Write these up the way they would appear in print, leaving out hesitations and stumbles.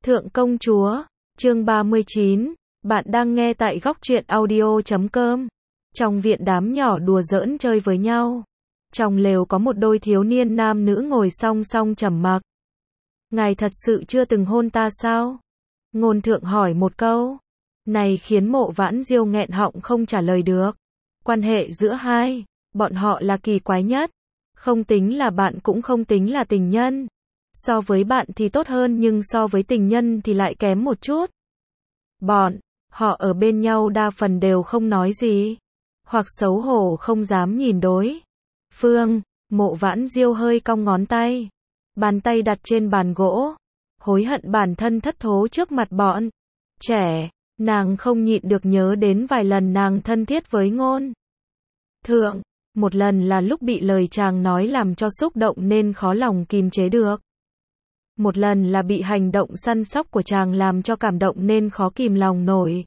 Thượng công chúa, chương 39, bạn đang nghe tại góc truyện audio.com. Trong viện đám nhỏ đùa giỡn chơi với nhau. Trong lều có một đôi thiếu niên nam nữ ngồi song song trầm mặc. Ngài thật sự chưa từng hôn ta sao? Ngôn Thượng hỏi một câu. Này khiến Mộ Vãn Diêu nghẹn họng không trả lời được. Quan hệ giữa hai, bọn họ là kỳ quái nhất. Không tính là bạn cũng không tính là tình nhân. So với bạn thì tốt hơn nhưng so với tình nhân thì lại kém một chút. Bọn họ ở bên nhau đa phần đều không nói gì, hoặc xấu hổ không dám nhìn đối phương. Mộ Vãn Diêu hơi cong ngón tay, bàn tay đặt trên bàn gỗ, hối hận bản thân thất thố trước mặt bọn trẻ. Nàng không nhịn được nhớ đến vài lần nàng thân thiết với Ngôn Thượng. Một lần là lúc bị lời chàng nói làm cho xúc động nên khó lòng kìm chế được. Một lần là bị hành động săn sóc của chàng làm cho cảm động nên khó kìm lòng nổi.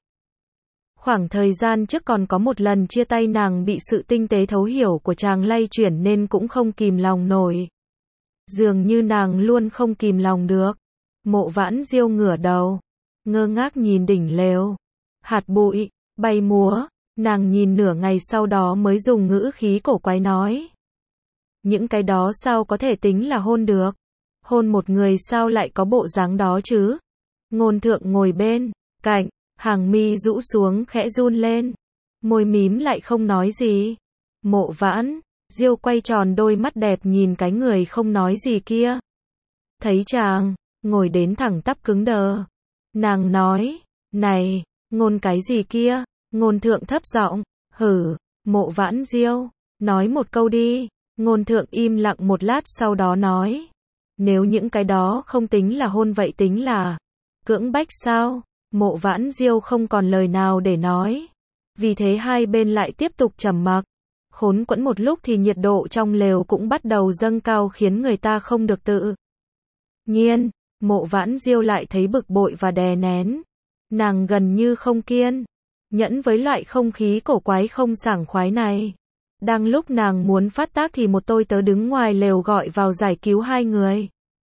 Khoảng thời gian trước còn có một lần chia tay nàng bị sự tinh tế thấu hiểu của chàng lay chuyển nên cũng không kìm lòng nổi. Dường như nàng luôn không kìm lòng được. Mộ Vãn Diêu ngửa đầu, ngơ ngác nhìn đỉnh lều. Hạt bụi bay múa, nàng nhìn nửa ngày sau đó mới dùng ngữ khí cổ quái nói. Những cái đó sao có thể tính là hôn được? Hôn một người sao lại có bộ dáng đó chứ? Ngôn Thượng ngồi bên cạnh, hàng mi rũ xuống khẽ run lên, môi mím lại không nói gì. Mộ Vãn Diêu quay tròn đôi mắt đẹp nhìn cái người không nói gì kia. Thấy chàng ngồi đến thẳng tắp cứng đờ, nàng nói, này, ngôn cái gì kia? Ngôn Thượng thấp giọng, hử. Mộ Vãn Diêu, nói một câu đi. Ngôn Thượng im lặng một lát sau đó nói, nếu những cái đó không tính là hôn vậy tính là cưỡng bách sao? Mộ Vãn Diêu không còn lời nào để nói. Vì thế hai bên lại tiếp tục trầm mặc. Khốn quẫn một lúc thì nhiệt độ trong lều cũng bắt đầu dâng cao khiến người ta không được tự nhiên. Mộ Vãn Diêu lại thấy bực bội và đè nén. Nàng gần như không kiên nhẫn với loại không khí cổ quái không sảng khoái này. Đang lúc nàng muốn phát tác thì một tôi tớ đứng ngoài lều gọi vào giải cứu hai người.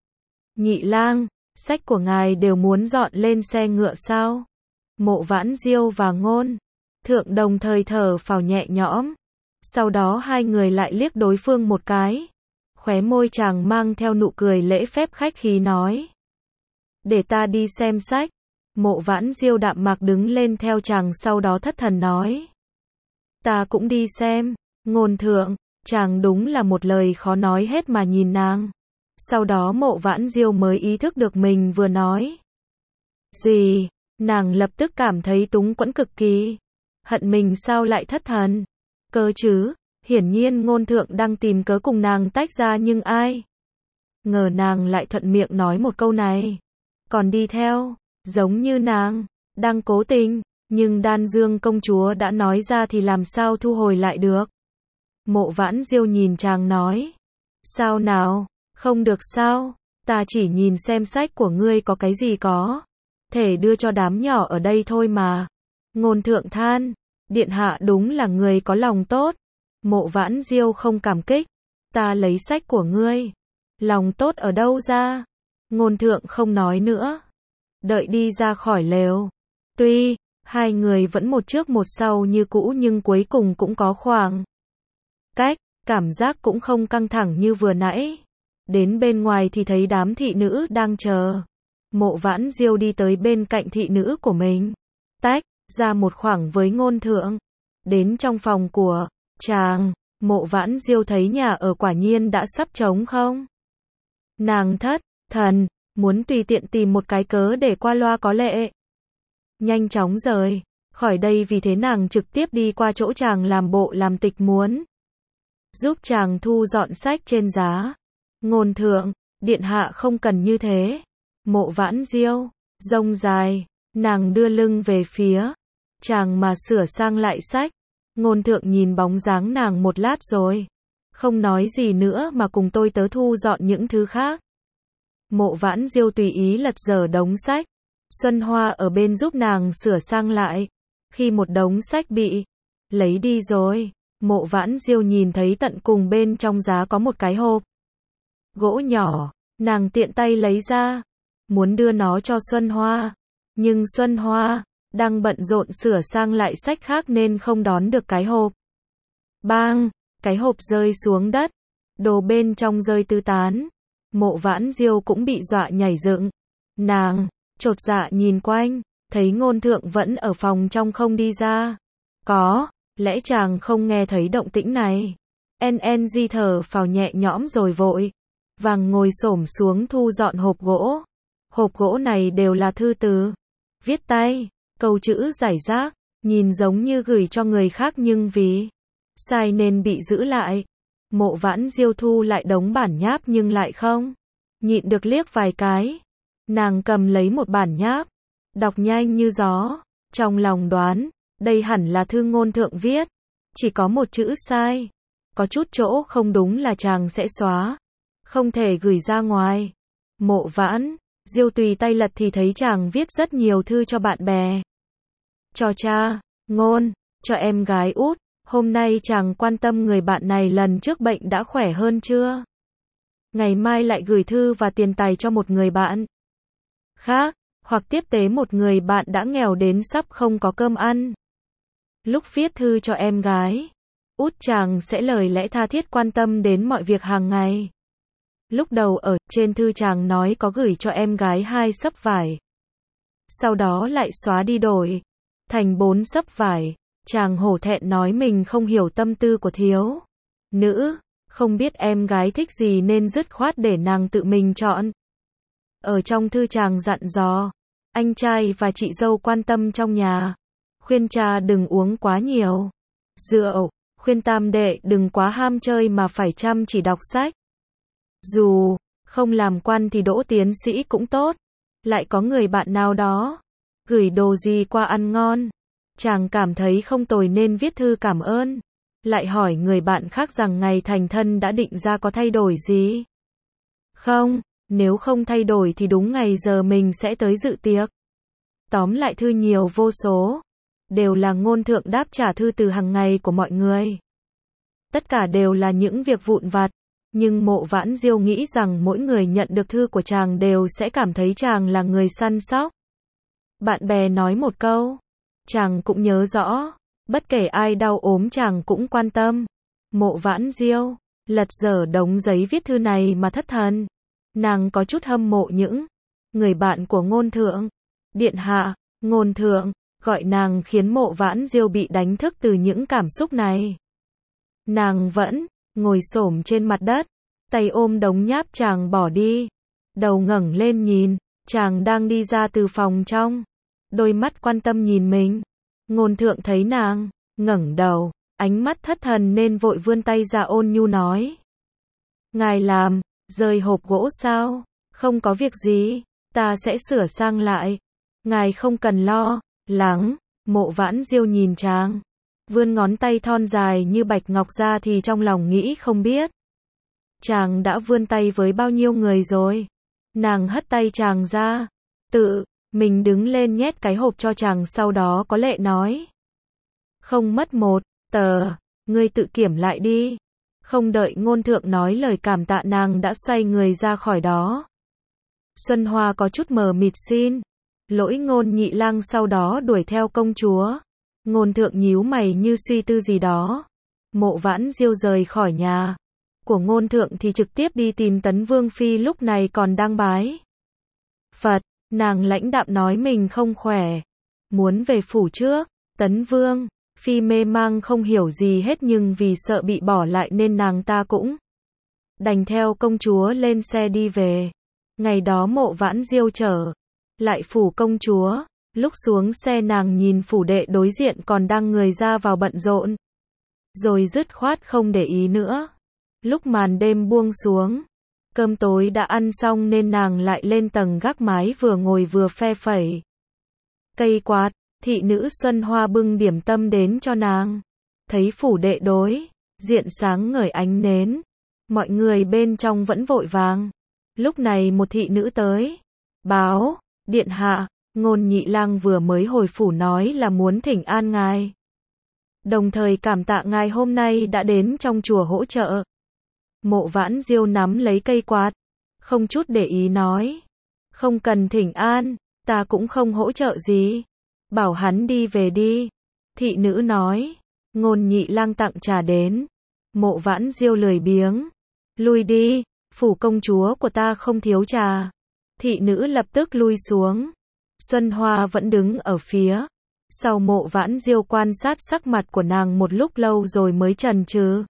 Nhị lang, sách của ngài đều muốn dọn lên xe ngựa sao? Mộ Vãn Diêu và Ngôn Thượng đồng thời thở phào nhẹ nhõm. Sau đó hai người lại liếc đối phương một cái. Khóe môi chàng mang theo nụ cười lễ phép khách khí nói. Để ta đi xem sách. Mộ Vãn Diêu đạm mạc đứng lên theo chàng sau đó thất thần nói. Ta cũng đi xem. Ngôn Thượng, chàng đúng là một lời khó nói hết mà nhìn nàng. Sau đó Mộ Vãn Diêu mới ý thức được mình vừa nói gì. Nàng lập tức cảm thấy túng quẫn cực kỳ. Hận mình sao lại thất thần. Cơ chứ, hiển nhiên Ngôn Thượng đang tìm cớ cùng nàng tách ra nhưng ai ngờ nàng lại thuận miệng nói một câu này. Còn đi theo, giống như nàng đang cố tình, nhưng Đan Dương công chúa đã nói ra thì làm sao thu hồi lại được. Mộ Vãn Diêu nhìn chàng nói. Sao nào, không được sao? Ta chỉ nhìn xem sách của ngươi có cái gì có thể đưa cho đám nhỏ ở đây thôi mà. Ngôn Thượng than, điện hạ đúng là người có lòng tốt. Mộ Vãn Diêu không cảm kích. Ta lấy sách của ngươi. Lòng tốt ở đâu ra? Ngôn Thượng không nói nữa. Đợi đi ra khỏi lều. Tuy hai người vẫn một trước một sau như cũ nhưng cuối cùng cũng có khoảng cách, cảm giác cũng không căng thẳng như vừa nãy. Đến bên ngoài thì thấy đám thị nữ đang chờ. Mộ Vãn Diêu đi tới bên cạnh thị nữ của mình, tách ra một khoảng với Ngôn Thượng. Đến trong phòng của chàng, Mộ Vãn Diêu thấy nhà ở quả nhiên đã sắp trống không. Nàng thất thần, muốn tùy tiện tìm một cái cớ để qua loa có lệ nhanh chóng rời khỏi đây, vì thế nàng trực tiếp đi qua chỗ chàng làm bộ làm tịch muốn giúp chàng thu dọn sách trên giá. Ngôn Thượng, điện hạ không cần như thế. Mộ Vãn Diêu rông dài, nàng đưa lưng về phía chàng mà sửa sang lại sách. Ngôn Thượng nhìn bóng dáng nàng một lát rồi không nói gì nữa mà cùng tôi tớ thu dọn những thứ khác. Mộ Vãn Diêu tùy ý lật dở đống sách. Xuân Hoa ở bên giúp nàng sửa sang lại. Khi một đống sách bị lấy đi rồi, Mộ Vãn Diêu nhìn thấy tận cùng bên trong giá có một cái hộp gỗ nhỏ. Nàng tiện tay lấy ra. muốn đưa nó cho Xuân Hoa. Nhưng Xuân Hoa đang bận rộn sửa sang lại sách khác nên không đón được cái hộp. Bang, cái hộp rơi xuống đất, đồ bên trong rơi tứ tán. Mộ Vãn Diêu cũng bị dọa nhảy dựng. Nàng chột dạ nhìn quanh, thấy Ngôn Thượng vẫn ở phòng trong không đi ra. Có lẽ chàng không nghe thấy động tĩnh này. NNG thở phào nhẹ nhõm rồi vội vàng ngồi xổm xuống thu dọn hộp gỗ. Hộp gỗ này đều là thư từ viết tay, câu chữ rải rác, nhìn giống như gửi cho người khác nhưng vì sai nên bị giữ lại. Mộ Vãn Diêu thu lại đống bản nháp nhưng lại không nhịn được liếc vài cái. Nàng cầm lấy một bản nháp, đọc nhanh như gió, trong lòng đoán, đây hẳn là thư Ngôn Thượng viết, chỉ có một chữ sai, có chút chỗ không đúng là chàng sẽ xóa, không thể gửi ra ngoài. Mộ Vãn Diêu tùy tay lật thì thấy chàng viết rất nhiều thư cho bạn bè, cho cha, Ngôn, cho em gái út. Hôm nay chàng quan tâm người bạn này lần trước bệnh đã khỏe hơn chưa? Ngày mai lại gửi thư và tiền tài cho một người bạn khác, hoặc tiếp tế một người bạn đã nghèo đến sắp không có cơm ăn. Lúc viết thư cho em gái út chàng sẽ lời lẽ tha thiết quan tâm đến mọi việc hàng ngày. Lúc đầu ở trên thư chàng nói có gửi cho em gái 2 xấp vải. Sau đó lại xóa đi đổi thành 4 xấp vải. Chàng hổ thẹn nói mình không hiểu tâm tư của thiếu nữ, không biết em gái thích gì nên dứt khoát để nàng tự mình chọn. Ở trong thư chàng dặn dò anh trai và chị dâu quan tâm trong nhà, khuyên cha đừng uống quá nhiều rượu, khuyên tam đệ đừng quá ham chơi mà phải chăm chỉ đọc sách. Dù không làm quan thì đỗ tiến sĩ cũng tốt. Lại có người bạn nào đó gửi đồ gì qua ăn ngon, chàng cảm thấy không tồi nên viết thư cảm ơn. Lại hỏi người bạn khác rằng ngày thành thân đã định ra có thay đổi gì không, nếu không thay đổi thì đúng ngày giờ mình sẽ tới dự tiệc. Tóm lại thư nhiều vô số, đều là Ngôn Thượng đáp trả thư từ hàng ngày của mọi người. Tất cả đều là những việc vụn vặt, nhưng Mộ Vãn Diêu nghĩ rằng mỗi người nhận được thư của chàng đều sẽ cảm thấy chàng là người săn sóc. Bạn bè nói một câu, chàng cũng nhớ rõ, bất kể ai đau ốm chàng cũng quan tâm. Mộ Vãn Diêu lật dở đống giấy viết thư này mà thất thần. Nàng có chút hâm mộ những người bạn của Ngôn Thượng. Điện hạ, Ngôn Thượng gọi nàng khiến Mộ Vãn Diêu bị đánh thức từ những cảm xúc này. Nàng vẫn ngồi xổm trên mặt đất, tay ôm đống nháp chàng bỏ đi, đầu ngẩng lên nhìn, chàng đang đi ra từ phòng trong, đôi mắt quan tâm nhìn mình. Ngôn Thượng thấy nàng ngẩng đầu, ánh mắt thất thần nên vội vươn tay ra ôn nhu nói: "Ngài làm rơi hộp gỗ sao? Không có việc gì, ta sẽ sửa sang lại. Ngài không cần lo lắng." Mộ Vãn Diêu nhìn chàng, vươn ngón tay thon dài như bạch ngọc ra thì trong lòng nghĩ không biết chàng đã vươn tay với bao nhiêu người rồi. Nàng hất tay chàng ra, tự mình đứng lên nhét cái hộp cho chàng, sau đó có lệ nói: "Không mất một tờ, ngươi tự kiểm lại đi." Không đợi Ngôn Thượng nói lời cảm tạ nàng đã xoay người ra khỏi đó. Xuân Hoa có chút mờ mịt xin lỗi Ngôn Nhị Lang, sau đó đuổi theo công chúa. Ngôn Thượng nhíu mày như suy tư gì đó. Mộ Vãn Diêu rời khỏi nhà của Ngôn Thượng thì trực tiếp đi tìm Tấn Vương Phi, lúc này còn đang bái Phật. Nàng lãnh đạm nói mình không khỏe, muốn về phủ trước. Tấn Vương Phi mê mang không hiểu gì hết, nhưng vì sợ bị bỏ lại nên nàng ta cũng đành theo công chúa lên xe đi về. Ngày đó Mộ Vãn Diêu trở lại phủ công chúa, lúc xuống xe nàng nhìn phủ đệ đối diện còn đang người ra vào bận rộn, rồi dứt khoát không để ý nữa. Lúc màn đêm buông xuống, cơm tối đã ăn xong nên nàng lại lên tầng gác mái vừa ngồi vừa phe phẩy cây quạt. Thị nữ Xuân Hoa bưng điểm tâm đến cho nàng. Thấy phủ đệ đối diện sáng ngời ánh nến, mọi người bên trong vẫn vội vàng. Lúc này một thị nữ tới, báo: "Điện hạ, Ngôn Nhị Lang vừa mới hồi phủ nói là muốn thỉnh an ngài, đồng thời cảm tạ ngài hôm nay đã đến trong chùa hỗ trợ." Mộ Vãn Diêu nắm lấy cây quạt, không chút để ý nói: Không cần thỉnh an, ta cũng không hỗ trợ gì. Bảo hắn đi về đi. Thị nữ nói. Ngôn Nhị Lang tặng trà đến. Mộ Vãn Diêu lười biếng. Lui đi, phủ công chúa của ta không thiếu trà. Thị nữ lập tức lui xuống. Xuân Hoa vẫn đứng ở phía sau Mộ Vãn Diêu quan sát sắc mặt của nàng một lúc lâu rồi mới chần chừ.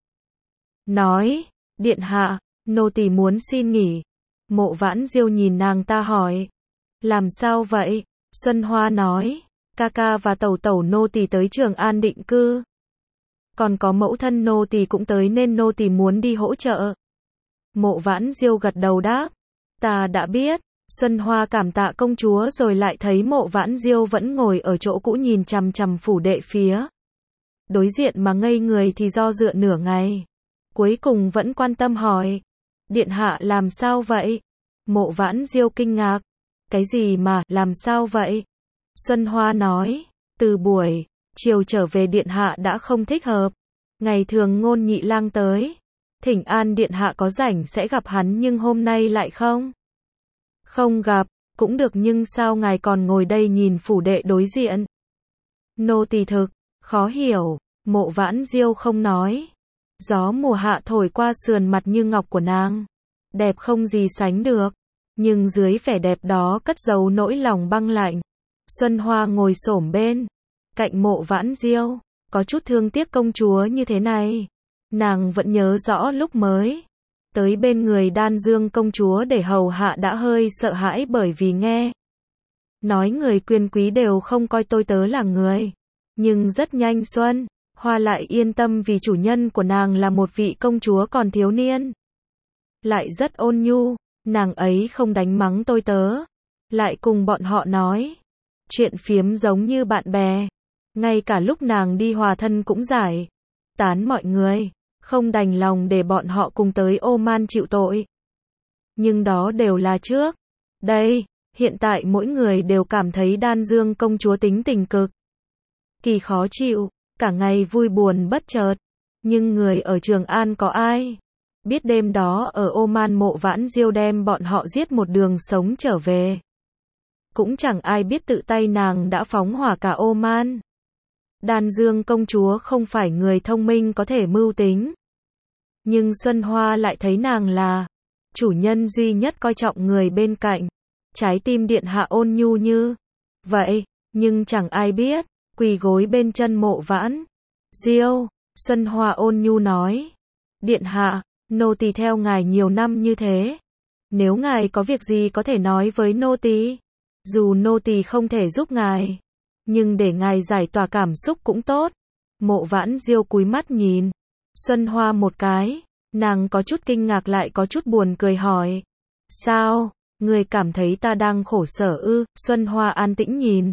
Nói, điện hạ, nô tỳ muốn xin nghỉ. Mộ Vãn Diêu nhìn nàng ta hỏi. Làm sao vậy? Xuân Hoa nói, ca ca và tẩu tẩu nô tỳ tới Trường An định cư. Còn có mẫu thân nô tỳ cũng tới nên nô tỳ muốn đi hỗ trợ. Mộ Vãn Diêu gật đầu đáp. Ta đã biết. Xuân Hoa cảm tạ công chúa rồi lại thấy Mộ Vãn Diêu vẫn ngồi ở chỗ cũ nhìn chằm chằm phủ đệ phía đối diện mà ngây người thì do dự nửa ngày. Cuối cùng vẫn quan tâm hỏi. Điện hạ làm sao vậy? Mộ Vãn Diêu kinh ngạc. Cái gì mà, làm sao vậy? Xuân Hoa nói. Từ buổi chiều trở về điện hạ đã không thích hợp. Ngày thường Ngôn Nhị Lang tới thỉnh an điện hạ có rảnh sẽ gặp hắn nhưng hôm nay lại không. Không gặp, cũng được nhưng sao ngài còn ngồi đây nhìn phủ đệ đối diện? Nô tỳ thực khó hiểu. Mộ Vãn Diêu không nói. Gió mùa hạ thổi qua sườn mặt như ngọc của nàng. Đẹp không gì sánh được. Nhưng dưới vẻ đẹp đó cất giấu nỗi lòng băng lạnh. Xuân Hoa ngồi xổm bên cạnh Mộ Vãn Diêu, có chút thương tiếc công chúa như thế này. Nàng vẫn nhớ rõ lúc mới tới bên người Đan Dương công chúa để hầu hạ đã hơi sợ hãi bởi vì nghe nói người quyền quý đều không coi tôi tớ là người. Nhưng rất nhanh Xuân Hoa lại yên tâm vì chủ nhân của nàng là một vị công chúa còn thiếu niên. Lại rất ôn nhu, nàng ấy không đánh mắng tôi tớ. Lại cùng bọn họ nói chuyện phiếm giống như bạn bè. Ngay cả lúc nàng đi hòa thân cũng giải tán mọi người. Không đành lòng để bọn họ cùng tới Oman chịu tội. Nhưng đó đều là trước đây, hiện tại mỗi người đều cảm thấy Đan Dương công chúa tính tình cực kỳ khó chịu, cả ngày vui buồn bất chợt. Nhưng người ở Trường An có ai biết đêm đó ở Oman Mộ Vãn Diêu đem bọn họ giết một đường sống trở về. Cũng chẳng ai biết tự tay nàng đã phóng hỏa cả Oman. Đan Dương công chúa không phải người thông minh có thể mưu tính. Nhưng Xuân Hoa lại thấy nàng là chủ nhân duy nhất coi trọng người bên cạnh. Trái tim điện hạ ôn nhu như vậy, nhưng chẳng ai biết, quỳ gối bên chân Mộ Vãn Diêu. Xuân Hoa ôn nhu nói. Điện hạ, nô tỳ theo ngài nhiều năm như thế. Nếu ngài có việc gì có thể nói với nô tỳ. Dù nô tỳ không thể giúp ngài, nhưng để ngài giải tỏa cảm xúc cũng tốt. Mộ Vãn Diêu cúi mắt nhìn Xuân Hoa một cái. Nàng có chút kinh ngạc lại có chút buồn cười hỏi. Sao, người cảm thấy ta đang khổ sở ư? Xuân Hoa an tĩnh nhìn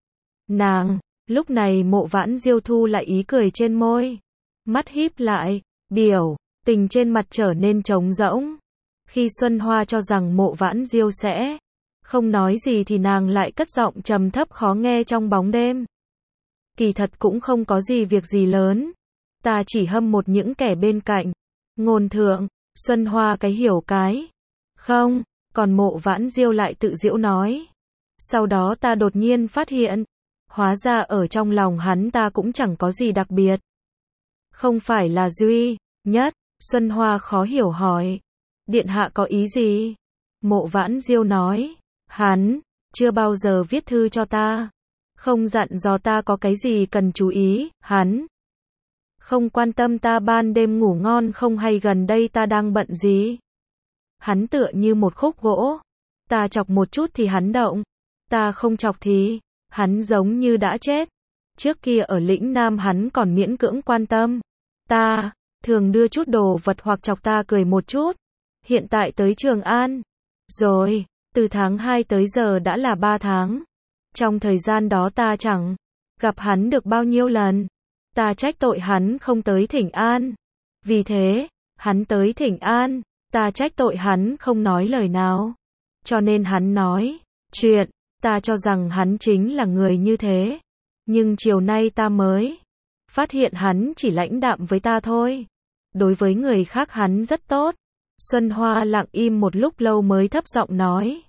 nàng. Lúc này Mộ Vãn Diêu thu lại ý cười trên môi. Mắt híp lại, biểu tình trên mặt trở nên trống rỗng. Khi Xuân Hoa cho rằng Mộ Vãn Diêu sẽ không nói gì thì nàng lại cất giọng trầm thấp khó nghe trong bóng đêm. Kỳ thật cũng không có gì việc gì lớn. Ta chỉ hâm một những kẻ bên cạnh. Ngôn thượng, Xuân Hoa cái hiểu cái không, còn Mộ Vãn Diêu lại tự giễu nói. Sau đó ta đột nhiên phát hiện, hóa ra ở trong lòng hắn ta cũng chẳng có gì đặc biệt. Không phải là duy nhất. Xuân Hoa khó hiểu hỏi. Điện hạ có ý gì? Mộ Vãn Diêu nói. Hắn chưa bao giờ viết thư cho ta. Không dặn dò ta có cái gì cần chú ý. Hắn không quan tâm ta ban đêm ngủ ngon không hay gần đây ta đang bận gì. Hắn tựa như một khúc gỗ. Ta chọc một chút thì hắn động. Ta không chọc thì hắn giống như đã chết. Trước kia ở lĩnh Nam hắn còn miễn cưỡng quan tâm ta, thường đưa chút đồ vật hoặc chọc ta cười một chút. Hiện tại tới Trường An rồi, từ tháng 2 tới giờ đã là 3 tháng. Trong thời gian đó ta chẳng gặp hắn được bao nhiêu lần. Ta trách tội hắn không tới thỉnh an. Vì thế, hắn tới thỉnh an, ta trách tội hắn không nói lời nào. Cho nên hắn nói chuyện, ta cho rằng hắn chính là người như thế. Nhưng chiều nay ta mới phát hiện hắn chỉ lãnh đạm với ta thôi. Đối với người khác hắn rất tốt. Xuân Hoa lặng im một lúc lâu mới thấp giọng nói.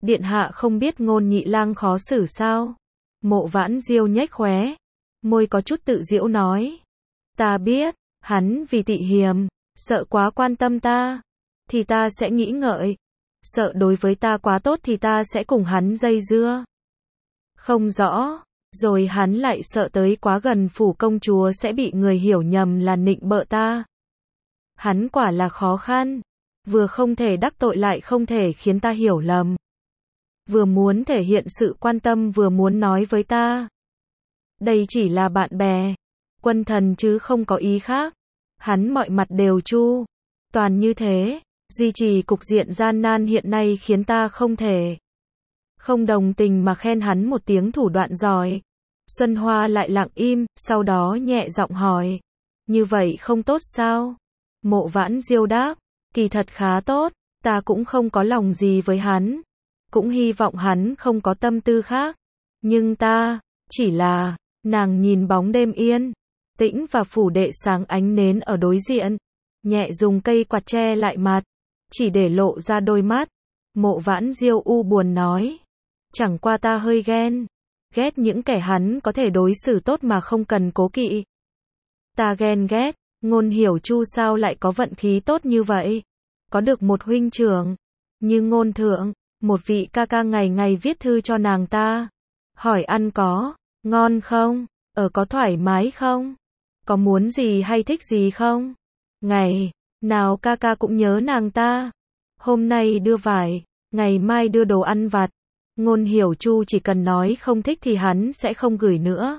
Điện hạ không biết Ngôn Nhị Lang khó xử sao? Mộ Vãn Diêu nhếch khóe môi có chút tự giễu nói. Ta biết, hắn vì tị hiềm, sợ quá quan tâm ta, thì ta sẽ nghĩ ngợi. Sợ đối với ta quá tốt thì ta sẽ cùng hắn dây dưa. Không rõ, rồi hắn lại sợ tới quá gần phủ công chúa sẽ bị người hiểu nhầm là nịnh bợ ta. Hắn quả là khó khăn, vừa không thể đắc tội lại không thể khiến ta hiểu lầm. Vừa muốn thể hiện sự quan tâm vừa muốn nói với ta. Đây chỉ là bạn bè, quân thần chứ không có ý khác. Hắn mọi mặt đều chu toàn như thế, duy trì cục diện gian nan hiện nay khiến ta không thể không đồng tình mà khen hắn một tiếng thủ đoạn giỏi. Xuân Hoa lại lặng im, sau đó nhẹ giọng hỏi. Như vậy không tốt sao? Mộ Vãn Diêu đáp. Kỳ thật khá tốt, ta cũng không có lòng gì với hắn. Cũng hy vọng hắn không có tâm tư khác. Nhưng ta, chỉ là, nàng nhìn bóng đêm yên tĩnh và phủ đệ sáng ánh nến ở đối diện. Nhẹ dùng cây quạt che lại mặt, chỉ để lộ ra đôi mắt. Mộ Vãn Diêu u buồn nói. Chẳng qua ta hơi ghét những kẻ hắn có thể đối xử tốt mà không cần cố kỵ. Ta ghen ghét, Ngôn Hiểu Chu sao lại có vận khí tốt như vậy? Có được một huynh trưởng như Ngôn Thượng, một vị ca ca ngày ngày viết thư cho nàng ta. Hỏi ăn có ngon không? Ở có thoải mái không? Có muốn gì hay thích gì không? Ngày nào ca ca cũng nhớ nàng ta. Hôm nay đưa vải, ngày mai đưa đồ ăn vặt. Ngôn Hiểu Chu chỉ cần nói không thích thì hắn sẽ không gửi nữa.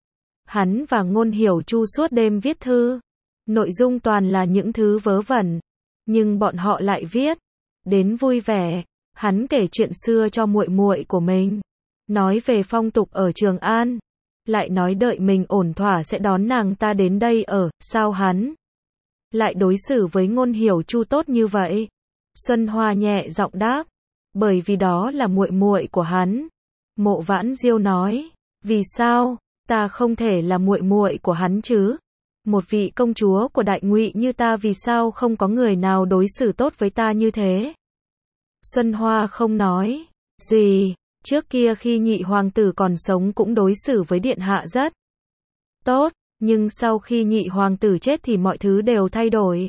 Hắn và Ngôn Hiểu Chu suốt đêm viết thư. Nội dung toàn là những thứ vớ vẩn. Nhưng bọn họ lại viết đến vui vẻ. Hắn kể chuyện xưa cho muội muội của mình. Nói về phong tục ở Trường An. Lại nói đợi mình ổn thỏa sẽ đón nàng ta đến đây ở. Sao hắn lại đối xử với Ngôn Hiểu Chu tốt như vậy? Xuân Hoa nhẹ giọng đáp. Bởi vì đó là muội muội của hắn. Mộ Vãn Diêu nói. Vì sao? Ta không thể là muội muội của hắn chứ? Một vị công chúa của Đại Ngụy như ta vì sao không có người nào đối xử tốt với ta như thế? Xuân Hoa không nói gì. Trước kia khi nhị hoàng tử còn sống cũng đối xử với điện hạ rất tốt, nhưng sau khi nhị hoàng tử chết thì mọi thứ đều thay đổi.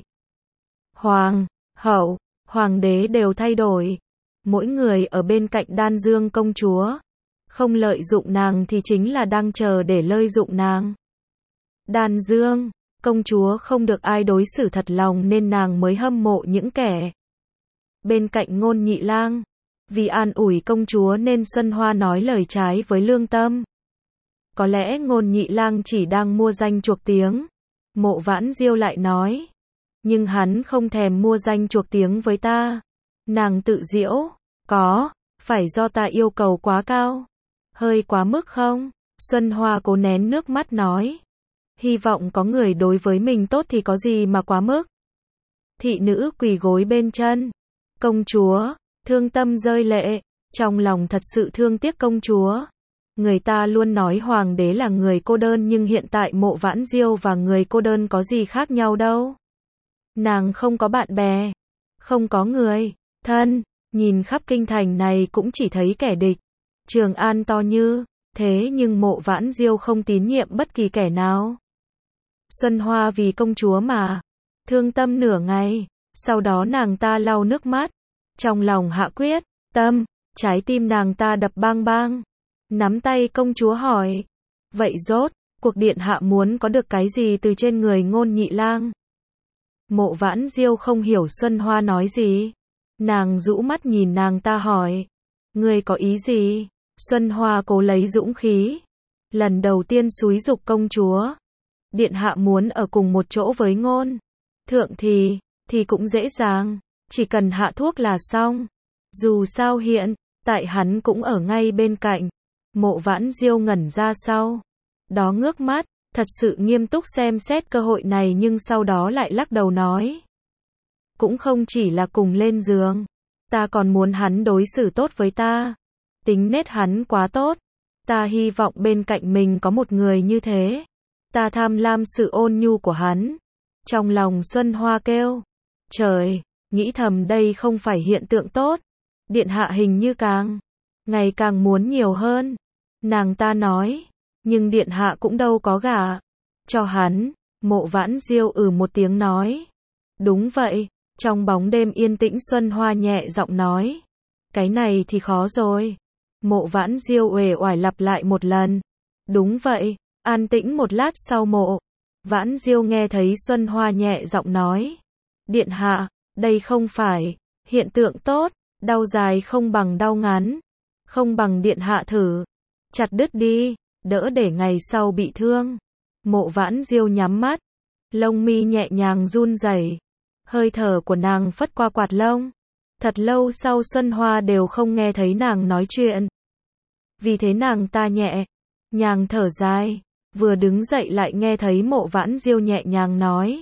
Hoàng hậu, hoàng đế đều thay đổi. Mỗi người ở bên cạnh Đan Dương công chúa, không lợi dụng nàng thì chính là đang chờ để lợi dụng nàng. Đan Dương công chúa không được ai đối xử thật lòng nên nàng mới hâm mộ những kẻ bên cạnh Ngôn Nhị Lang. Vì an ủi công chúa nên Xuân Hoa nói lời trái với lương tâm. Có lẽ Ngôn Nhị Lang chỉ đang mua danh chuộc tiếng. Mộ Vãn Diêu lại nói. Nhưng hắn không thèm mua danh chuộc tiếng với ta. Nàng tự giễu. Có, phải do ta yêu cầu quá cao? Hơi quá mức không? Xuân Hoa cố nén nước mắt nói. Hy vọng có người đối với mình tốt thì có gì mà quá mức. Thị nữ quỳ gối bên chân công chúa, thương tâm rơi lệ, trong lòng thật sự thương tiếc công chúa. Người ta luôn nói hoàng đế là người cô đơn nhưng hiện tại Mộ Vãn Diêu và người cô đơn có gì khác nhau đâu. Nàng không có bạn bè, không có người thân, nhìn khắp kinh thành này cũng chỉ thấy kẻ địch. Trường An to như thế nhưng Mộ Vãn Diêu không tín nhiệm bất kỳ kẻ nào. Xuân Hoa vì công chúa mà thương tâm nửa ngày, sau đó nàng ta lau nước mắt, trong lòng hạ quyết tâm, trái tim nàng ta đập bang bang. Nắm tay công chúa hỏi, vậy rốt cuộc điện hạ muốn có được cái gì từ trên người Ngôn Nhị Lang? Mộ Vãn Diêu không hiểu Xuân Hoa nói gì. Nàng rũ mắt nhìn nàng ta hỏi, ngươi có ý gì? Xuân Hoa cố lấy dũng khí, lần đầu tiên xúi giục công chúa. Điện hạ muốn ở cùng một chỗ với Ngôn Thượng thì cũng dễ dàng, chỉ cần hạ thuốc là xong. Dù sao hiện tại hắn cũng ở ngay bên cạnh. Mộ Vãn Diêu ngẩn ra sau đó ngước mắt, thật sự nghiêm túc xem xét cơ hội này nhưng sau đó lại lắc đầu nói. Cũng không chỉ là cùng lên giường, ta còn muốn hắn đối xử tốt với ta. Tính nết hắn quá tốt, ta hy vọng bên cạnh mình có một người như thế. Ta tham lam sự ôn nhu của hắn. Trong lòng Xuân Hoa kêu, trời, nghĩ thầm đây không phải hiện tượng tốt. Điện hạ hình như ngày càng muốn nhiều hơn. Nàng ta nói, nhưng điện hạ cũng đâu có gả cho hắn. Mộ Vãn Diêu một tiếng nói. Đúng vậy. Trong bóng đêm yên tĩnh Xuân Hoa nhẹ giọng nói. Cái này thì khó rồi. Mộ Vãn Diêu uể oải lặp lại một lần. Đúng vậy. An tĩnh một lát sau Mộ Vãn Diêu nghe thấy Xuân Hoa nhẹ giọng nói. Điện hạ, đây không phải hiện tượng tốt. Đau dài không bằng đau ngắn. Không bằng điện hạ thử chặt đứt đi, đỡ để ngày sau bị thương. Mộ Vãn Diêu nhắm mắt, lông mi nhẹ nhàng run rẩy, hơi thở của nàng phất qua quạt lông. Thật lâu sau Xuân Hoa đều không nghe thấy nàng nói chuyện. Vì thế nàng ta nhẹ nhàng thở dài, vừa đứng dậy lại nghe thấy Mộ Vãn Diêu nhẹ nhàng nói.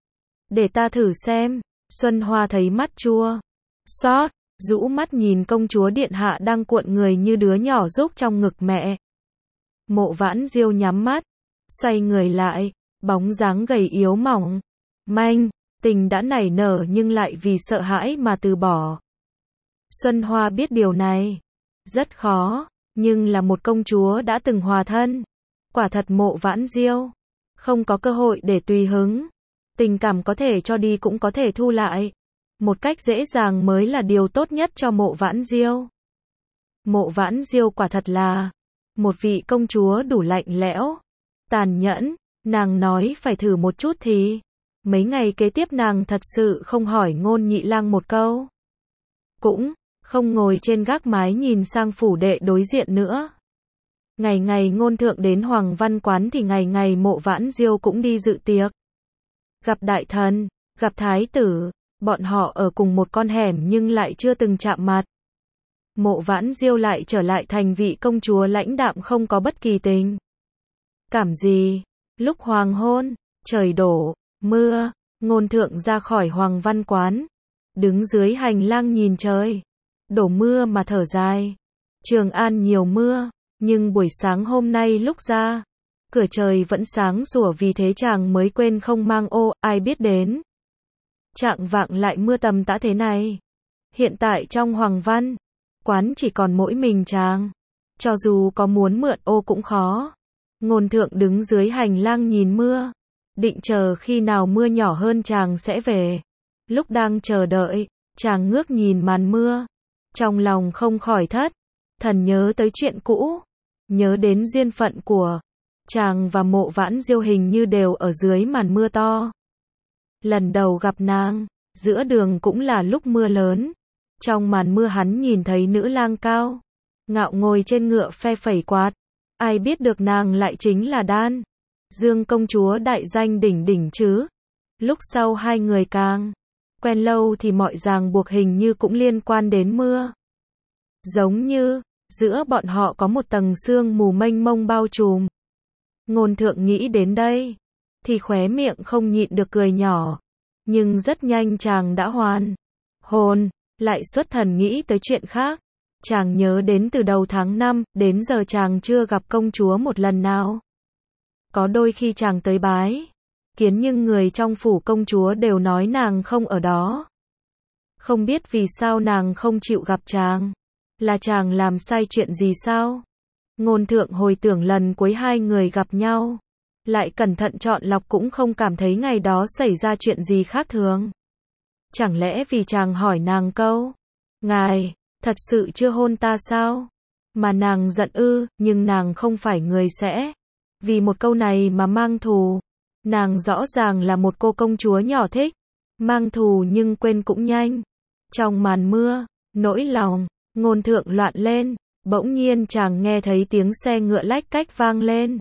Để ta thử xem. Xuân Hoa thấy mắt chua xót, rũ mắt nhìn công chúa điện hạ đang cuộn người như đứa nhỏ rúc trong ngực mẹ. Mộ Vãn Diêu nhắm mắt, xoay người lại, bóng dáng gầy yếu mỏng manh, tình đã nảy nở nhưng lại vì sợ hãi mà từ bỏ. Xuân Hoa biết điều này rất khó, nhưng là một công chúa đã từng hòa thân, quả thật Mộ Vãn Diêu không có cơ hội để tùy hứng. Tình cảm có thể cho đi cũng có thể thu lại. Một cách dễ dàng mới là điều tốt nhất cho Mộ Vãn Diêu. Mộ Vãn Diêu quả thật là một vị công chúa đủ lạnh lẽo, tàn nhẫn. Nàng nói phải thử một chút thì mấy ngày kế tiếp nàng thật sự không hỏi Ngôn Nhị Lang một câu, cũng không ngồi trên gác mái nhìn sang phủ đệ đối diện nữa. Ngày ngày Ngôn thượng đến Hoàng Văn Quán thì ngày ngày Mộ Vãn Diêu cũng đi dự tiệc. Gặp đại thần, gặp thái tử, bọn họ ở cùng một con hẻm nhưng lại chưa từng chạm mặt. Mộ Vãn Diêu lại trở lại thành vị công chúa lãnh đạm không có bất kỳ tình cảm gì. Lúc hoàng hôn, trời đổ mưa, Ngôn thượng ra khỏi Hoàng Văn Quán, đứng dưới hành lang nhìn trời đổ mưa mà thở dài. Trường An nhiều mưa, nhưng buổi sáng hôm nay lúc ra cửa trời vẫn sáng sủa, vì thế chàng mới quên không mang ô. Ai biết đến chạng vạng lại mưa tầm tã thế này. Hiện tại trong Hoàng Văn Quán chỉ còn mỗi mình chàng, cho dù có muốn mượn ô cũng khó. Ngôn thượng đứng dưới hành lang nhìn mưa, định chờ khi nào mưa nhỏ hơn chàng sẽ về. Lúc đang chờ đợi, chàng ngước nhìn màn mưa, trong lòng không khỏi thất thần, nhớ tới chuyện cũ, nhớ đến duyên phận của chàng và Mộ Vãn Diêu hình như đều ở dưới màn mưa to. Lần đầu gặp nàng, giữa đường cũng là lúc mưa lớn. Trong màn mưa hắn nhìn thấy nữ lang cao ngạo ngồi trên ngựa phe phẩy quạt. Ai biết được nàng lại chính là Đan Dương công chúa đại danh đỉnh đỉnh chứ. Lúc sau hai người càng quen lâu thì mọi ràng buộc hình như cũng liên quan đến mưa. Giống như giữa bọn họ có một tầng sương mù mênh mông bao trùm. Ngôn thượng nghĩ đến đây thì khóe miệng không nhịn được cười nhỏ. Nhưng rất nhanh chàng đã hoàn hồn, lại xuất thần nghĩ tới chuyện khác. Chàng nhớ đến từ đầu tháng 5 đến giờ chàng chưa gặp công chúa một lần nào. Có đôi khi chàng tới bái kiến nhưng người trong phủ công chúa đều nói nàng không ở đó. Không biết vì sao nàng không chịu gặp chàng. Là chàng làm sai chuyện gì sao? Ngôn thượng hồi tưởng lần cuối hai người gặp nhau, lại cẩn thận chọn lọc cũng không cảm thấy ngày đó xảy ra chuyện gì khác thường. Chẳng lẽ vì chàng hỏi nàng câu, ngài thật sự chưa hôn ta sao? Mà nàng giận ư? Nhưng nàng không phải người sẽ vì một câu này mà mang thù. Nàng rõ ràng là một cô công chúa nhỏ thích mang thù nhưng quên cũng nhanh. Trong màn mưa, nỗi lòng Ngôn thượng loạn lên. Bỗng nhiên chàng nghe thấy tiếng xe ngựa lách cách vang lên.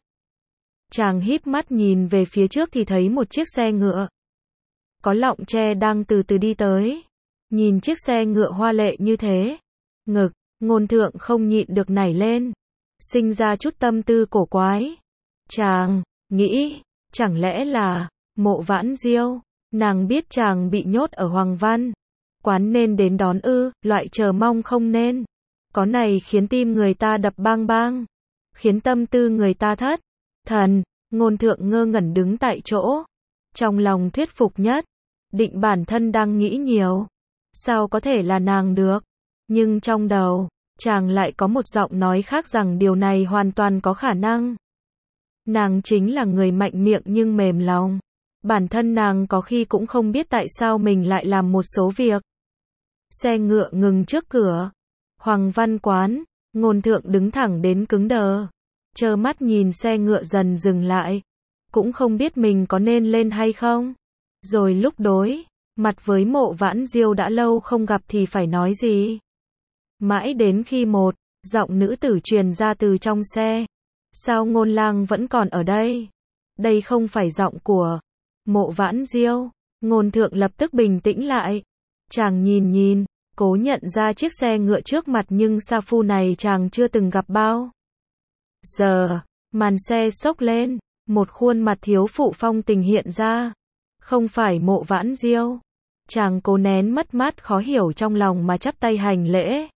Chàng híp mắt nhìn về phía trước thì thấy một chiếc xe ngựa có lọng tre đang từ từ đi tới. Nhìn chiếc xe ngựa hoa lệ như thế, ngực Ngôn thượng không nhịn được nảy lên, sinh ra chút tâm tư cổ quái. Chàng nghĩ, chẳng lẽ là Mộ Vãn Diêu? Nàng biết chàng bị nhốt ở Hoàng Văn Quán nên đến đón ư? Loại chờ mong không nên có này khiến tim người ta đập bang bang, khiến tâm tư người ta thất thần. Ngôn thượng ngơ ngẩn đứng tại chỗ, trong lòng thuyết phục nhất định bản thân đang nghĩ nhiều. Sao có thể là nàng được? Nhưng trong đầu, chàng lại có một giọng nói khác rằng điều này hoàn toàn có khả năng. Nàng chính là người mạnh miệng nhưng mềm lòng. Bản thân nàng có khi cũng không biết tại sao mình lại làm một số việc. Xe ngựa ngừng trước cửa Hoàng Văn Quán, Ngôn Thượng đứng thẳng đến cứng đờ, trơ mắt nhìn xe ngựa dần dừng lại, cũng không biết mình có nên lên hay không. Rồi lúc đối mặt với Mộ Vãn Diêu đã lâu không gặp thì phải nói gì. Mãi đến khi một giọng nữ tử truyền ra từ trong xe. Sao Ngôn Lang vẫn còn ở đây? Đây không phải giọng của Mộ Vãn Diêu. Ngôn Thượng lập tức bình tĩnh lại. Chàng nhìn, cố nhận ra chiếc xe ngựa trước mặt nhưng sa phu này chàng chưa từng gặp bao giờ. Màn xe xốc lên, một khuôn mặt thiếu phụ phong tình hiện ra. Không phải Mộ Vãn Diêu. Chàng cố nén mất mát khó hiểu trong lòng mà chắp tay hành lễ.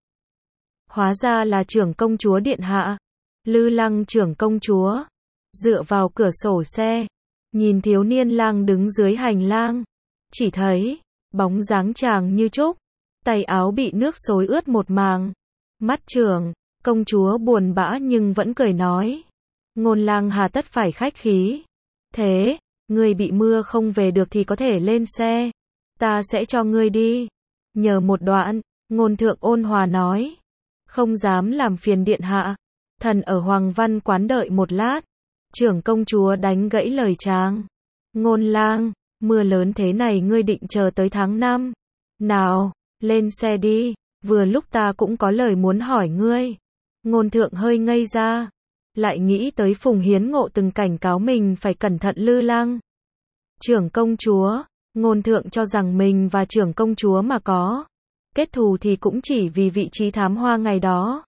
Hóa ra là trưởng công chúa điện hạ. Lư Lăng trưởng công chúa dựa vào cửa sổ xe, nhìn thiếu niên lang đứng dưới hành lang, chỉ thấy bóng dáng chàng như trúc, tay áo bị nước xối ướt một màng. Mắt trưởng công chúa buồn bã nhưng vẫn cười nói, Ngôn Lang hà tất phải khách khí thế, ngươi bị mưa không về được thì có thể lên xe, ta sẽ cho ngươi đi nhờ một đoạn. Ngôn Thượng ôn hòa nói, không dám làm phiền điện hạ, thần ở Hoàng Văn Quán đợi một lát. Trưởng công chúa đánh gãy lời chàng. Ngôn Lang, mưa lớn thế này ngươi định chờ tới tháng 5. Nào, lên xe đi, vừa lúc ta cũng có lời muốn hỏi ngươi. Ngôn Thượng hơi ngây ra, lại nghĩ tới Phùng Hiến Ngộ từng cảnh cáo mình phải cẩn thận Lư Lang. Trưởng công chúa, Ngôn Thượng cho rằng mình và trưởng công chúa mà có kết thù thì cũng chỉ vì vị trí thám hoa ngày đó.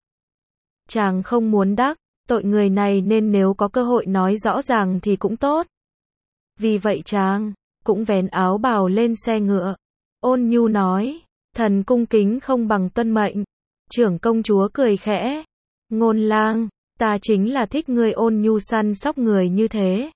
Chàng không muốn đắc tội người này nên nếu có cơ hội nói rõ ràng thì cũng tốt. Vì vậy chàng cũng vén áo bào lên xe ngựa, ôn nhu nói, thần cung kính không bằng tuân mệnh. Trưởng công chúa cười khẽ, Ngôn Lang, ta chính là thích người ôn nhu săn sóc người như thế.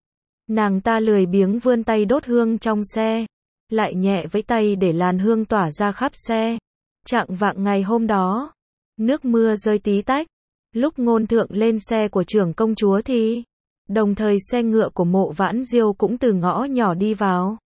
Nàng ta lười biếng vươn tay đốt hương trong xe, lại nhẹ vẫy tay để làn hương tỏa ra khắp xe. Chạng vạng ngày hôm đó, nước mưa rơi tí tách. Lúc Ngôn Thượng lên xe của trưởng công chúa thì đồng thời xe ngựa của Mộ Vãn Diêu cũng từ ngõ nhỏ đi vào,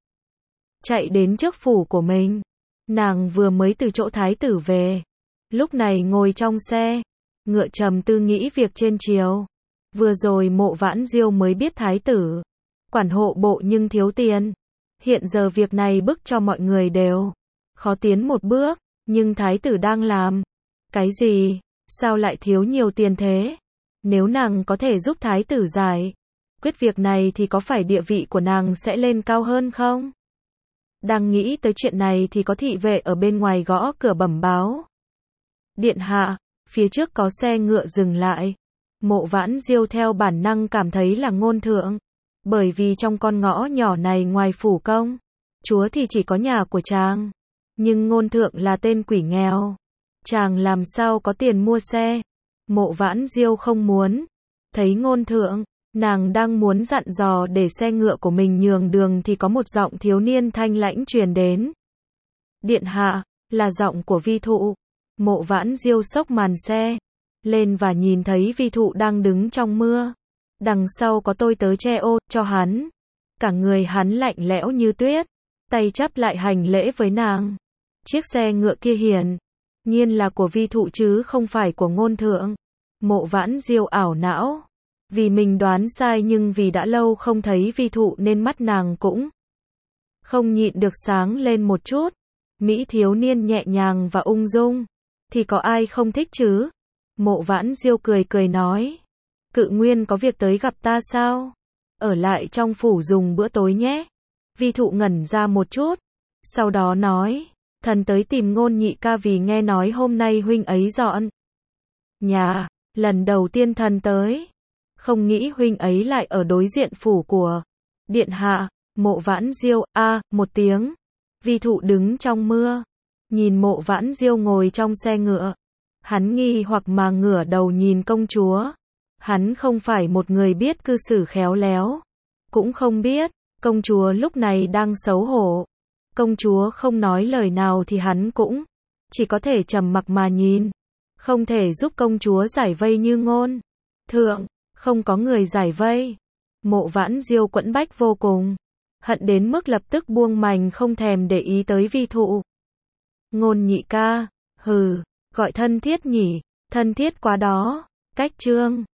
chạy đến trước phủ của mình. Nàng vừa mới từ chỗ thái tử về, lúc này ngồi trong xe ngựa trầm tư nghĩ việc trên triều. Vừa rồi Mộ Vãn Diêu mới biết thái tử quản hộ bộ nhưng thiếu tiền. Hiện giờ việc này bức cho mọi người đều khó tiến một bước, nhưng thái tử đang làm cái gì? Sao lại thiếu nhiều tiền thế? Nếu nàng có thể giúp thái tử giải quyết việc này thì có phải địa vị của nàng sẽ lên cao hơn không? Đang nghĩ tới chuyện này thì có thị vệ ở bên ngoài gõ cửa bẩm báo. Điện hạ, phía trước có xe ngựa dừng lại. Mộ Vãn Diêu theo bản năng cảm thấy là Ngôn Thượng. Bởi vì trong con ngõ nhỏ này ngoài phủ công chúa thì chỉ có nhà của chàng. Nhưng Ngôn Thượng là tên quỷ nghèo. Chàng làm sao có tiền mua xe? Mộ Vãn Diêu không muốn thấy Ngôn Thượng. Nàng đang muốn dặn dò để xe ngựa của mình nhường đường thì có một giọng thiếu niên thanh lãnh truyền đến. Điện hạ, là giọng của Vi Thụ. Mộ Vãn Diêu xốc màn xe lên và nhìn thấy Vi Thụ đang đứng trong mưa. Đằng sau có tôi tớ che ô cho hắn. Cả người hắn lạnh lẽo như tuyết, tay chắp lại hành lễ với nàng. Chiếc xe ngựa kia hiển nhiên là của Vi Thụ chứ không phải của Ngôn Thượng. Mộ Vãn Diêu ảo não, vì mình đoán sai nhưng vì đã lâu không thấy Vi Thụ nên mắt nàng cũng không nhịn được sáng lên một chút. Mỹ thiếu niên nhẹ nhàng và ung dung, thì có ai không thích chứ? Mộ Vãn Diêu cười cười nói, Cự Nguyên có việc tới gặp ta sao? Ở lại trong phủ dùng bữa tối nhé. Vi Thụ ngẩn ra một chút, sau đó nói, thần tới tìm Ngôn nhị ca vì nghe nói hôm nay huynh ấy dọn nhà, lần đầu tiên thần tới. Không nghĩ huynh ấy lại ở đối diện phủ của điện hạ. Mộ Vãn Diêu, một tiếng. Vi Thụ đứng trong mưa, nhìn Mộ Vãn Diêu ngồi trong xe ngựa. Hắn nghi hoặc mà ngửa đầu nhìn công chúa. Hắn không phải một người biết cư xử khéo léo. Cũng không biết, công chúa lúc này đang xấu hổ. Công chúa không nói lời nào thì hắn cũng chỉ có thể trầm mặc mà nhìn, không thể giúp công chúa giải vây như Ngôn Thượng, không có người giải vây. Mộ Vãn Diêu quẫn bách vô cùng, hận đến mức lập tức buông mành không thèm để ý tới Vi Thụ. Ngôn nhị ca, hừ, gọi thân thiết nhỉ, thân thiết quá đó, cách trương.